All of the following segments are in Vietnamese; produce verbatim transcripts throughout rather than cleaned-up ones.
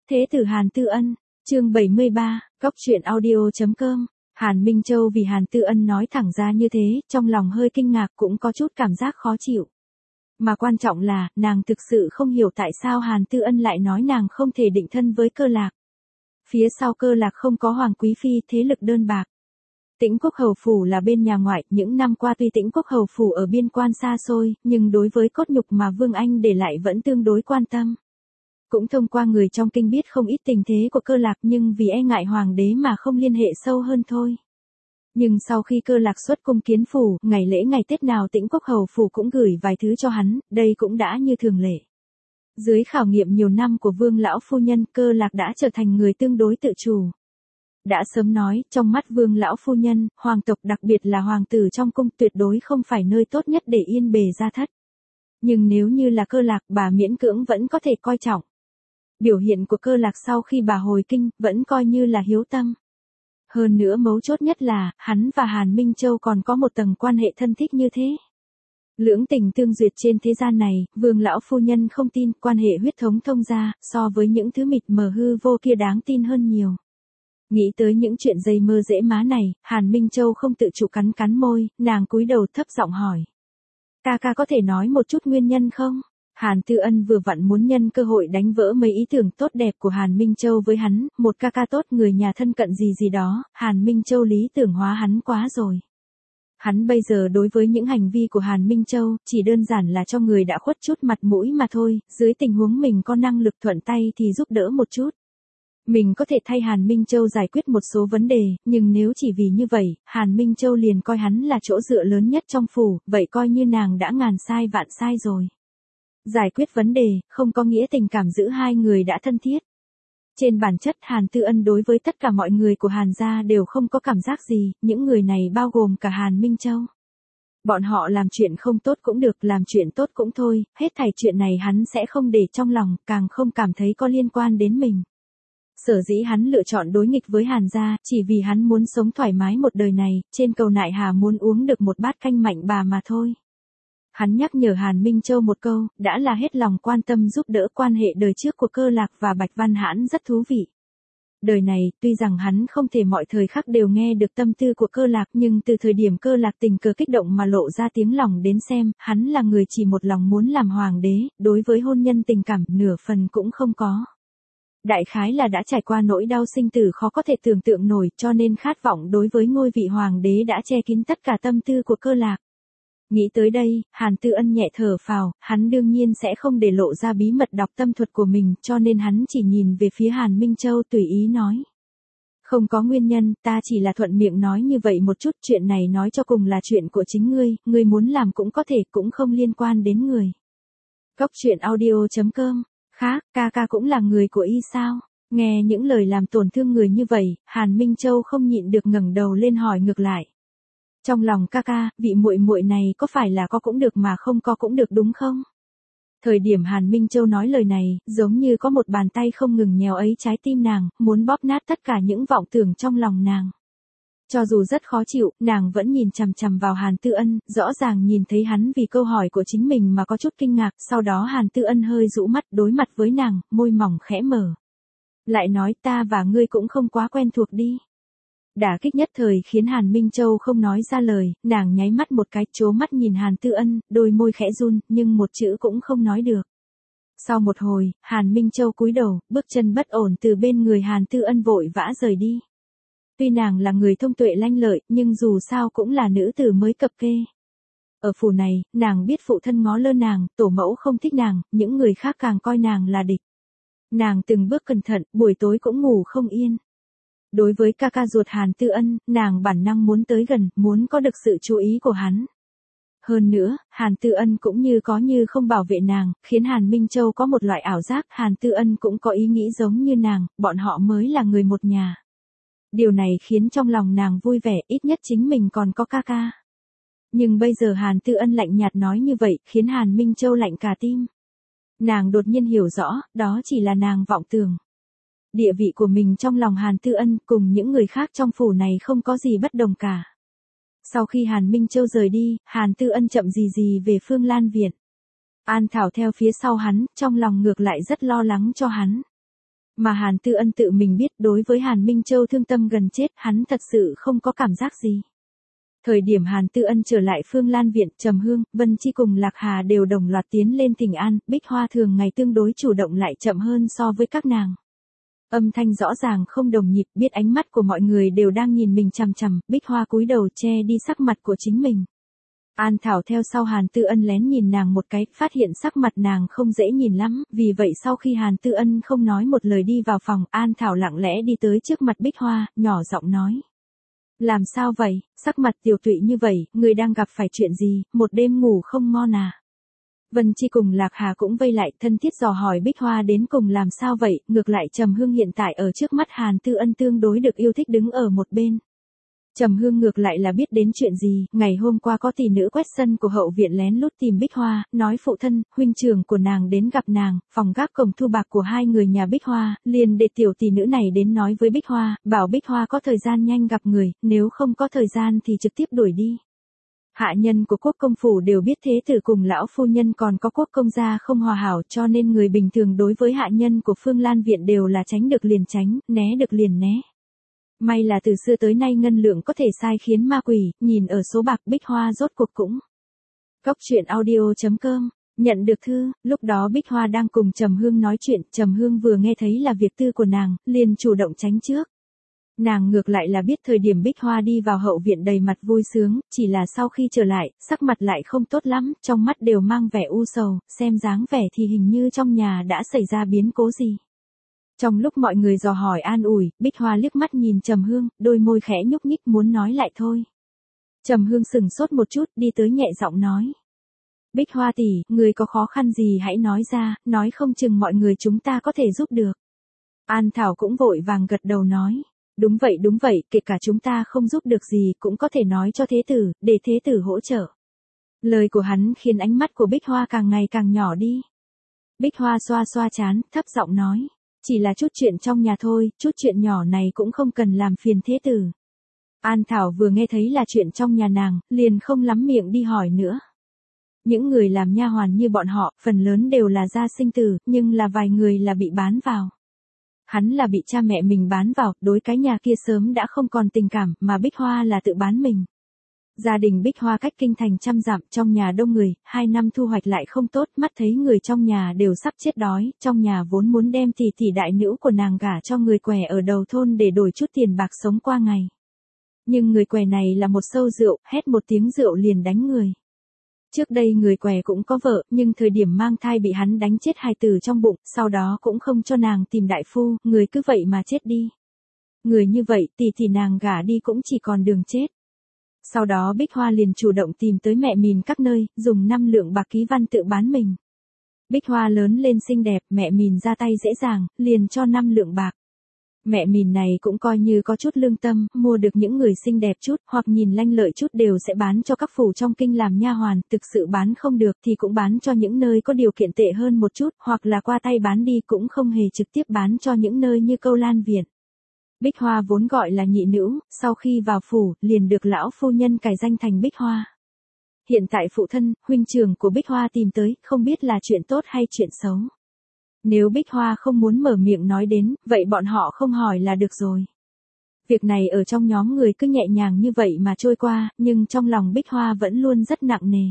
Thế tử Hàn Tư Ân, chương bảy mươi ba, góc truyện audio.com. Hàn Minh Châu vì Hàn Tư Ân nói thẳng ra như thế, trong lòng hơi kinh ngạc cũng có chút cảm giác khó chịu. Mà quan trọng là, nàng thực sự không hiểu tại sao Hàn Tư Ân lại nói nàng không thể định thân với Cơ Lạc. Phía sau Cơ Lạc không có Hoàng Quý Phi, thế lực đơn bạc. Tĩnh Quốc Hầu Phủ là bên nhà ngoại, những năm qua tuy Tĩnh Quốc Hầu Phủ ở biên quan xa xôi, nhưng đối với cốt nhục mà Vương Anh để lại vẫn tương đối quan tâm. Cũng thông qua người trong kinh biết không ít tình thế của Cơ Lạc nhưng vì e ngại hoàng đế mà không liên hệ sâu hơn thôi. Nhưng sau khi Cơ Lạc xuất cung kiến phủ, ngày lễ ngày Tết nào Tĩnh Quốc Hầu Phủ cũng gửi vài thứ cho hắn, đây cũng đã như thường lệ. Dưới khảo nghiệm nhiều năm của Vương lão phu nhân, Cơ Lạc đã trở thành người tương đối tự chủ. Đã sớm nói, trong mắt Vương lão phu nhân, hoàng tộc đặc biệt là hoàng tử trong cung tuyệt đối không phải nơi tốt nhất để yên bề gia thất. Nhưng nếu như là Cơ Lạc, bà miễn cưỡng vẫn có thể coi trọng. Biểu hiện của Cơ Lạc sau khi bà hồi kinh, vẫn coi như là hiếu tâm. Hơn nữa mấu chốt nhất là, hắn và Hàn Minh Châu còn có một tầng quan hệ thân thích như thế. Lưỡng tình tương duyệt trên thế gian này, Vương lão phu nhân không tin, quan hệ huyết thống thông gia, so với những thứ mịt mờ hư vô kia đáng tin hơn nhiều. Nghĩ tới những chuyện dây mơ dễ má này, Hàn Minh Châu không tự chủ cắn cắn môi, nàng cúi đầu thấp giọng hỏi. Ca ca có thể nói một chút nguyên nhân không? Hàn Tư Ân vừa vặn muốn nhân cơ hội đánh vỡ mấy ý tưởng tốt đẹp của Hàn Minh Châu với hắn, một ca ca tốt người nhà thân cận gì gì đó, Hàn Minh Châu lý tưởng hóa hắn quá rồi. Hắn bây giờ đối với những hành vi của Hàn Minh Châu, chỉ đơn giản là cho người đã khuất chút mặt mũi mà thôi, dưới tình huống mình có năng lực thuận tay thì giúp đỡ một chút. Mình có thể thay Hàn Minh Châu giải quyết một số vấn đề, nhưng nếu chỉ vì như vậy, Hàn Minh Châu liền coi hắn là chỗ dựa lớn nhất trong phủ, vậy coi như nàng đã ngàn sai vạn sai rồi. Giải quyết vấn đề, không có nghĩa tình cảm giữa hai người đã thân thiết. Trên bản chất Hàn Tư Ân đối với tất cả mọi người của Hàn gia đều không có cảm giác gì, những người này bao gồm cả Hàn Minh Châu. Bọn họ làm chuyện không tốt cũng được, làm chuyện tốt cũng thôi, hết thảy chuyện này hắn sẽ không để trong lòng, càng không cảm thấy có liên quan đến mình. Sở dĩ hắn lựa chọn đối nghịch với Hàn gia, chỉ vì hắn muốn sống thoải mái một đời này, trên cầu nại hà muốn uống được một bát canh mạnh bà mà thôi. Hắn nhắc nhở Hàn Minh Châu một câu, đã là hết lòng quan tâm giúp đỡ quan hệ đời trước của Cơ Lạc và Bạch Văn Hãn rất thú vị. Đời này, tuy rằng hắn không thể mọi thời khắc đều nghe được tâm tư của Cơ Lạc nhưng từ thời điểm Cơ Lạc tình cờ kích động mà lộ ra tiếng lòng đến xem, hắn là người chỉ một lòng muốn làm hoàng đế, đối với hôn nhân tình cảm nửa phần cũng không có. Đại khái là đã trải qua nỗi đau sinh tử khó có thể tưởng tượng nổi cho nên khát vọng đối với ngôi vị hoàng đế đã che kín tất cả tâm tư của Cơ Lạc. Nghĩ tới đây, Hàn Tư Ân nhẹ thở phào, hắn đương nhiên sẽ không để lộ ra bí mật đọc tâm thuật của mình cho nên hắn chỉ nhìn về phía Hàn Minh Châu tùy ý nói. Không có nguyên nhân, ta chỉ là thuận miệng nói như vậy một chút, chuyện này nói cho cùng là chuyện của chính ngươi, ngươi muốn làm cũng có thể, cũng không liên quan đến người. Góc truyện audio.com. Khác, ca ca cũng là người của y sao? Nghe những lời làm tổn thương người như vậy, Hàn Minh Châu không nhịn được ngẩng đầu lên hỏi ngược lại. Trong lòng ca ca, vị muội muội này có phải là có cũng được mà không có cũng được đúng không? Thời điểm Hàn Minh Châu nói lời này, giống như có một bàn tay không ngừng nhéo ấy trái tim nàng, muốn bóp nát tất cả những vọng tưởng trong lòng nàng. Cho dù rất khó chịu, nàng vẫn nhìn chằm chằm vào Hàn Tư Ân, rõ ràng nhìn thấy hắn vì câu hỏi của chính mình mà có chút kinh ngạc, sau đó Hàn Tư Ân hơi rũ mắt đối mặt với nàng, môi mỏng khẽ mở. Lại nói ta và ngươi cũng không quá quen thuộc đi. Đả kích nhất thời khiến Hàn Minh Châu không nói ra lời, nàng nháy mắt một cái, trố mắt nhìn Hàn Tư Ân, đôi môi khẽ run, nhưng một chữ cũng không nói được. Sau một hồi, Hàn Minh Châu cúi đầu, bước chân bất ổn từ bên người Hàn Tư Ân vội vã rời đi. Tuy nàng là người thông tuệ lanh lợi, nhưng dù sao cũng là nữ tử mới cập kê. Ở phủ này, nàng biết phụ thân ngó lơ nàng, tổ mẫu không thích nàng, những người khác càng coi nàng là địch. Nàng từng bước cẩn thận, buổi tối cũng ngủ không yên. Đối với ca ca ruột Hàn Tư Ân, nàng bản năng muốn tới gần, muốn có được sự chú ý của hắn. Hơn nữa, Hàn Tư Ân cũng như có như không bảo vệ nàng, khiến Hàn Minh Châu có một loại ảo giác, Hàn Tư Ân cũng có ý nghĩ giống như nàng, bọn họ mới là người một nhà. Điều này khiến trong lòng nàng vui vẻ, ít nhất chính mình còn có ca ca. Nhưng bây giờ Hàn Tư Ân lạnh nhạt nói như vậy, khiến Hàn Minh Châu lạnh cả tim. Nàng đột nhiên hiểu rõ, đó chỉ là nàng vọng tưởng. Địa vị của mình trong lòng Hàn Tư Ân cùng những người khác trong phủ này không có gì bất đồng cả. Sau khi Hàn Minh Châu rời đi, Hàn Tư Ân chậm gì gì về Phương Lan Viện. An Thảo theo phía sau hắn, trong lòng ngược lại rất lo lắng cho hắn. Mà Hàn Tư Ân tự mình biết đối với Hàn Minh Châu thương tâm gần chết, hắn thật sự không có cảm giác gì. Thời điểm Hàn Tư Ân trở lại Phương Lan Viện, Trầm Hương, Vân Chi cùng Lạc Hà đều đồng loạt tiến lên thỉnh an, Bích Hoa thường ngày tương đối chủ động lại chậm hơn so với các nàng. Âm thanh rõ ràng không đồng nhịp, biết ánh mắt của mọi người đều đang nhìn mình chằm chằm, Bích Hoa cúi đầu che đi sắc mặt của chính mình. An Thảo theo sau Hàn Tư Ân lén nhìn nàng một cái, phát hiện sắc mặt nàng không dễ nhìn lắm, vì vậy sau khi Hàn Tư Ân không nói một lời đi vào phòng, An Thảo lặng lẽ đi tới trước mặt Bích Hoa, nhỏ giọng nói. Làm sao vậy, sắc mặt tiều tụy như vậy, người đang gặp phải chuyện gì, một đêm ngủ không ngon à? Vân Chi cùng Lạc Hà cũng vây lại, thân thiết dò hỏi Bích Hoa đến cùng làm sao vậy, ngược lại Trầm Hương hiện tại ở trước mắt Hàn Tư Ân tương đối được yêu thích đứng ở một bên. Trầm Hương ngược lại là biết đến chuyện gì, ngày hôm qua có tỷ nữ quét sân của hậu viện lén lút tìm Bích Hoa, nói phụ thân, huynh trưởng của nàng đến gặp nàng, phòng gác cổng thu bạc của hai người nhà Bích Hoa, liền để tiểu tỷ nữ này đến nói với Bích Hoa, bảo Bích Hoa có thời gian nhanh gặp người, nếu không có thời gian thì trực tiếp đuổi đi. Hạ nhân của quốc công phủ đều biết thế tử cùng lão phu nhân còn có quốc công gia không hòa hảo, cho nên người bình thường đối với hạ nhân của Phương Lan Viện đều là tránh được liền tránh, né được liền né. May là từ xưa tới nay ngân lượng có thể sai khiến ma quỷ, nhìn ở số bạc Bích Hoa rốt cuộc cũng. Cốc truyện audio chấm com, nhận được thư, lúc đó Bích Hoa đang cùng Trầm Hương nói chuyện, Trầm Hương vừa nghe thấy là việc tư của nàng, liền chủ động tránh trước. Nàng ngược lại là biết thời điểm Bích Hoa đi vào hậu viện đầy mặt vui sướng, chỉ là sau khi trở lại, sắc mặt lại không tốt lắm, trong mắt đều mang vẻ u sầu, xem dáng vẻ thì hình như trong nhà đã xảy ra biến cố gì. Trong lúc mọi người dò hỏi an ủi, Bích Hoa liếc mắt nhìn Trầm Hương, đôi môi khẽ nhúc nhích muốn nói lại thôi. Trầm Hương sừng sốt một chút, đi tới nhẹ giọng nói. Bích Hoa tỷ, người có khó khăn gì hãy nói ra, nói không chừng mọi người chúng ta có thể giúp được. An Thảo cũng vội vàng gật đầu nói. Đúng vậy đúng vậy, kể cả chúng ta không giúp được gì cũng có thể nói cho thế tử, để thế tử hỗ trợ. Lời của hắn khiến ánh mắt của Bích Hoa càng ngày càng nhỏ đi. Bích Hoa xoa xoa trán, thấp giọng nói. Chỉ là chút chuyện trong nhà thôi, chút chuyện nhỏ này cũng không cần làm phiền thế tử. An Thảo vừa nghe thấy là chuyện trong nhà nàng, liền không lắm miệng đi hỏi nữa. Những người làm nha hoàn như bọn họ, phần lớn đều là gia sinh tử, nhưng là vài người là bị bán vào. Hắn là bị cha mẹ mình bán vào, đối cái nhà kia sớm đã không còn tình cảm, mà Bích Hoa là tự bán mình. Gia đình Bích Hoa cách kinh thành trăm dặm, trong nhà đông người, hai năm thu hoạch lại không tốt, mắt thấy người trong nhà đều sắp chết đói, trong nhà vốn muốn đem tỷ tỷ đại nữ của nàng gả cho người què ở đầu thôn để đổi chút tiền bạc sống qua ngày. Nhưng người què này là một sâu rượu, hét một tiếng rượu liền đánh người. Trước đây người què cũng có vợ, nhưng thời điểm mang thai bị hắn đánh chết hài tử trong bụng, sau đó cũng không cho nàng tìm đại phu, người cứ vậy mà chết đi. Người như vậy, tỷ tỷ nàng gả đi cũng chỉ còn đường chết. Sau đó Bích Hoa liền chủ động tìm tới mẹ mình các nơi, dùng năm lượng bạc ký văn tự bán mình. Bích Hoa lớn lên xinh đẹp, mẹ mình ra tay dễ dàng, liền cho năm lượng bạc. Mẹ mình này cũng coi như có chút lương tâm, mua được những người xinh đẹp chút, hoặc nhìn lanh lợi chút đều sẽ bán cho các phủ trong kinh làm nha hoàn, thực sự bán không được thì cũng bán cho những nơi có điều kiện tệ hơn một chút, hoặc là qua tay bán đi cũng không hề trực tiếp bán cho những nơi như Câu Lan Viện. Bích Hoa vốn gọi là nhị nữ, sau khi vào phủ, liền được lão phu nhân cải danh thành Bích Hoa. Hiện tại phụ thân, huynh trưởng của Bích Hoa tìm tới, không biết là chuyện tốt hay chuyện xấu. Nếu Bích Hoa không muốn mở miệng nói đến, vậy bọn họ không hỏi là được rồi. Việc này ở trong nhóm người cứ nhẹ nhàng như vậy mà trôi qua, nhưng trong lòng Bích Hoa vẫn luôn rất nặng nề.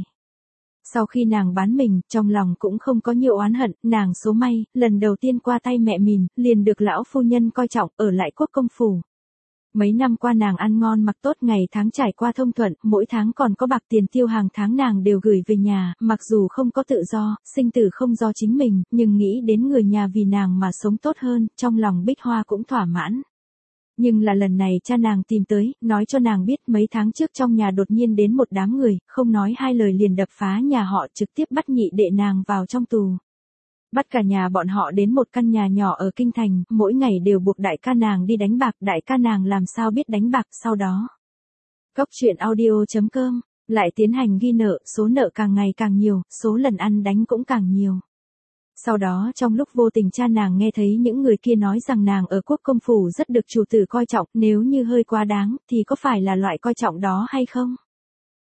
Sau khi nàng bán mình, trong lòng cũng không có nhiều oán hận, nàng số may, lần đầu tiên qua tay mẹ mình, liền được lão phu nhân coi trọng, ở lại quốc công phủ. Mấy năm qua nàng ăn ngon mặc tốt, ngày tháng trải qua thông thuận, mỗi tháng còn có bạc tiền tiêu hàng tháng nàng đều gửi về nhà, mặc dù không có tự do, sinh tử không do chính mình, nhưng nghĩ đến người nhà vì nàng mà sống tốt hơn, trong lòng Bích Hoa cũng thỏa mãn. Nhưng là lần này cha nàng tìm tới, nói cho nàng biết mấy tháng trước trong nhà đột nhiên đến một đám người, không nói hai lời liền đập phá nhà họ, trực tiếp bắt nhị đệ nàng vào trong tù. Bắt cả nhà bọn họ đến một căn nhà nhỏ ở kinh thành, mỗi ngày đều buộc đại ca nàng đi đánh bạc, đại ca nàng làm sao biết đánh bạc sau đó. Cốc truyện audio chấm com, lại tiến hành ghi nợ, số nợ càng ngày càng nhiều, số lần ăn đánh cũng càng nhiều. Sau đó trong lúc vô tình cha nàng nghe thấy những người kia nói rằng nàng ở quốc công phủ rất được chủ tử coi trọng, nếu như hơi quá đáng, thì có phải là loại coi trọng đó hay không?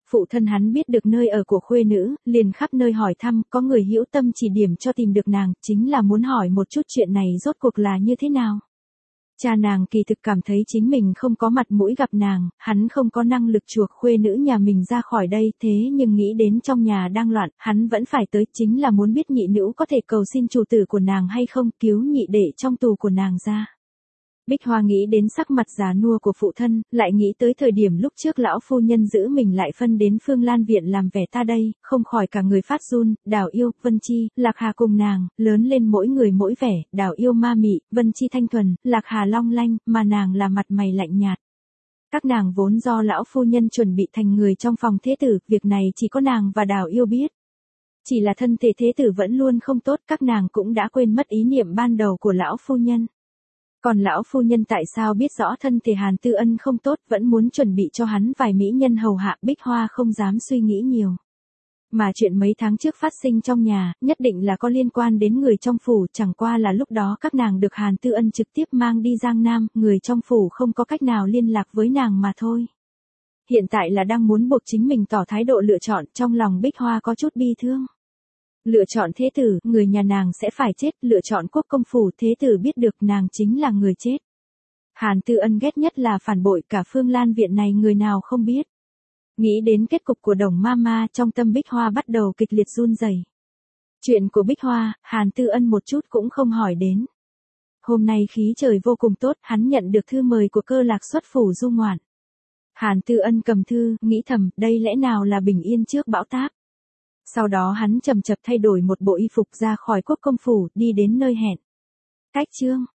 Phụ thân hắn biết được nơi ở của khuê nữ, liền khắp nơi hỏi thăm, có người hữu tâm chỉ điểm cho tìm được nàng, chính là muốn hỏi một chút chuyện này rốt cuộc là như thế nào. Cha nàng kỳ thực cảm thấy chính mình không có mặt mũi gặp nàng, hắn không có năng lực chuộc khuê nữ nhà mình ra khỏi đây, thế nhưng nghĩ đến trong nhà đang loạn, hắn vẫn phải tới, chính là muốn biết nhị nữ có thể cầu xin chủ tử của nàng hay không, cứu nhị đệ trong tù của nàng ra. Bích Hoa nghĩ đến sắc mặt già nua của phụ thân, lại nghĩ tới thời điểm lúc trước lão phu nhân giữ mình lại phân đến Phương Lan viện làm vẻ ta đây, không khỏi cả người phát run. Đào Yêu, Vân Chi, Lạc Hà cùng nàng, lớn lên mỗi người mỗi vẻ, Đào Yêu ma mị, Vân Chi thanh thuần, Lạc Hà long lanh, mà nàng là mặt mày lạnh nhạt. Các nàng vốn do lão phu nhân chuẩn bị thành người trong phòng thế tử, việc này chỉ có nàng và Đào Yêu biết. Chỉ là thân thể thế tử vẫn luôn không tốt, các nàng cũng đã quên mất ý niệm ban đầu của lão phu nhân. Còn lão phu nhân tại sao biết rõ thân thể Hàn Tư Ân không tốt, vẫn muốn chuẩn bị cho hắn vài mỹ nhân hầu hạ. Bích Hoa không dám suy nghĩ nhiều. Mà chuyện mấy tháng trước phát sinh trong nhà, nhất định là có liên quan đến người trong phủ, chẳng qua là lúc đó các nàng được Hàn Tư Ân trực tiếp mang đi Giang Nam, người trong phủ không có cách nào liên lạc với nàng mà thôi. Hiện tại là đang muốn buộc chính mình tỏ thái độ lựa chọn, trong lòng Bích Hoa có chút bi thương. Lựa chọn thế tử, người nhà nàng sẽ phải chết, lựa chọn quốc công phủ, thế tử biết được nàng chính là người chết. Hàn Tư Ân ghét nhất là phản bội, cả Phương Lan viện này người nào không biết. Nghĩ đến kết cục của Đồng Mama, trong tâm Bích Hoa bắt đầu kịch liệt run rẩy. Chuyện của Bích Hoa, Hàn Tư Ân một chút cũng không hỏi đến. Hôm nay khí trời vô cùng tốt, hắn nhận được thư mời của Cơ Lạc xuất phủ du ngoạn. Hàn Tư Ân cầm thư, nghĩ thầm, đây lẽ nào là bình yên trước bão táp. Sau đó hắn chậm chậm thay đổi một bộ y phục ra khỏi quốc công phủ, đi đến nơi hẹn. Cách chương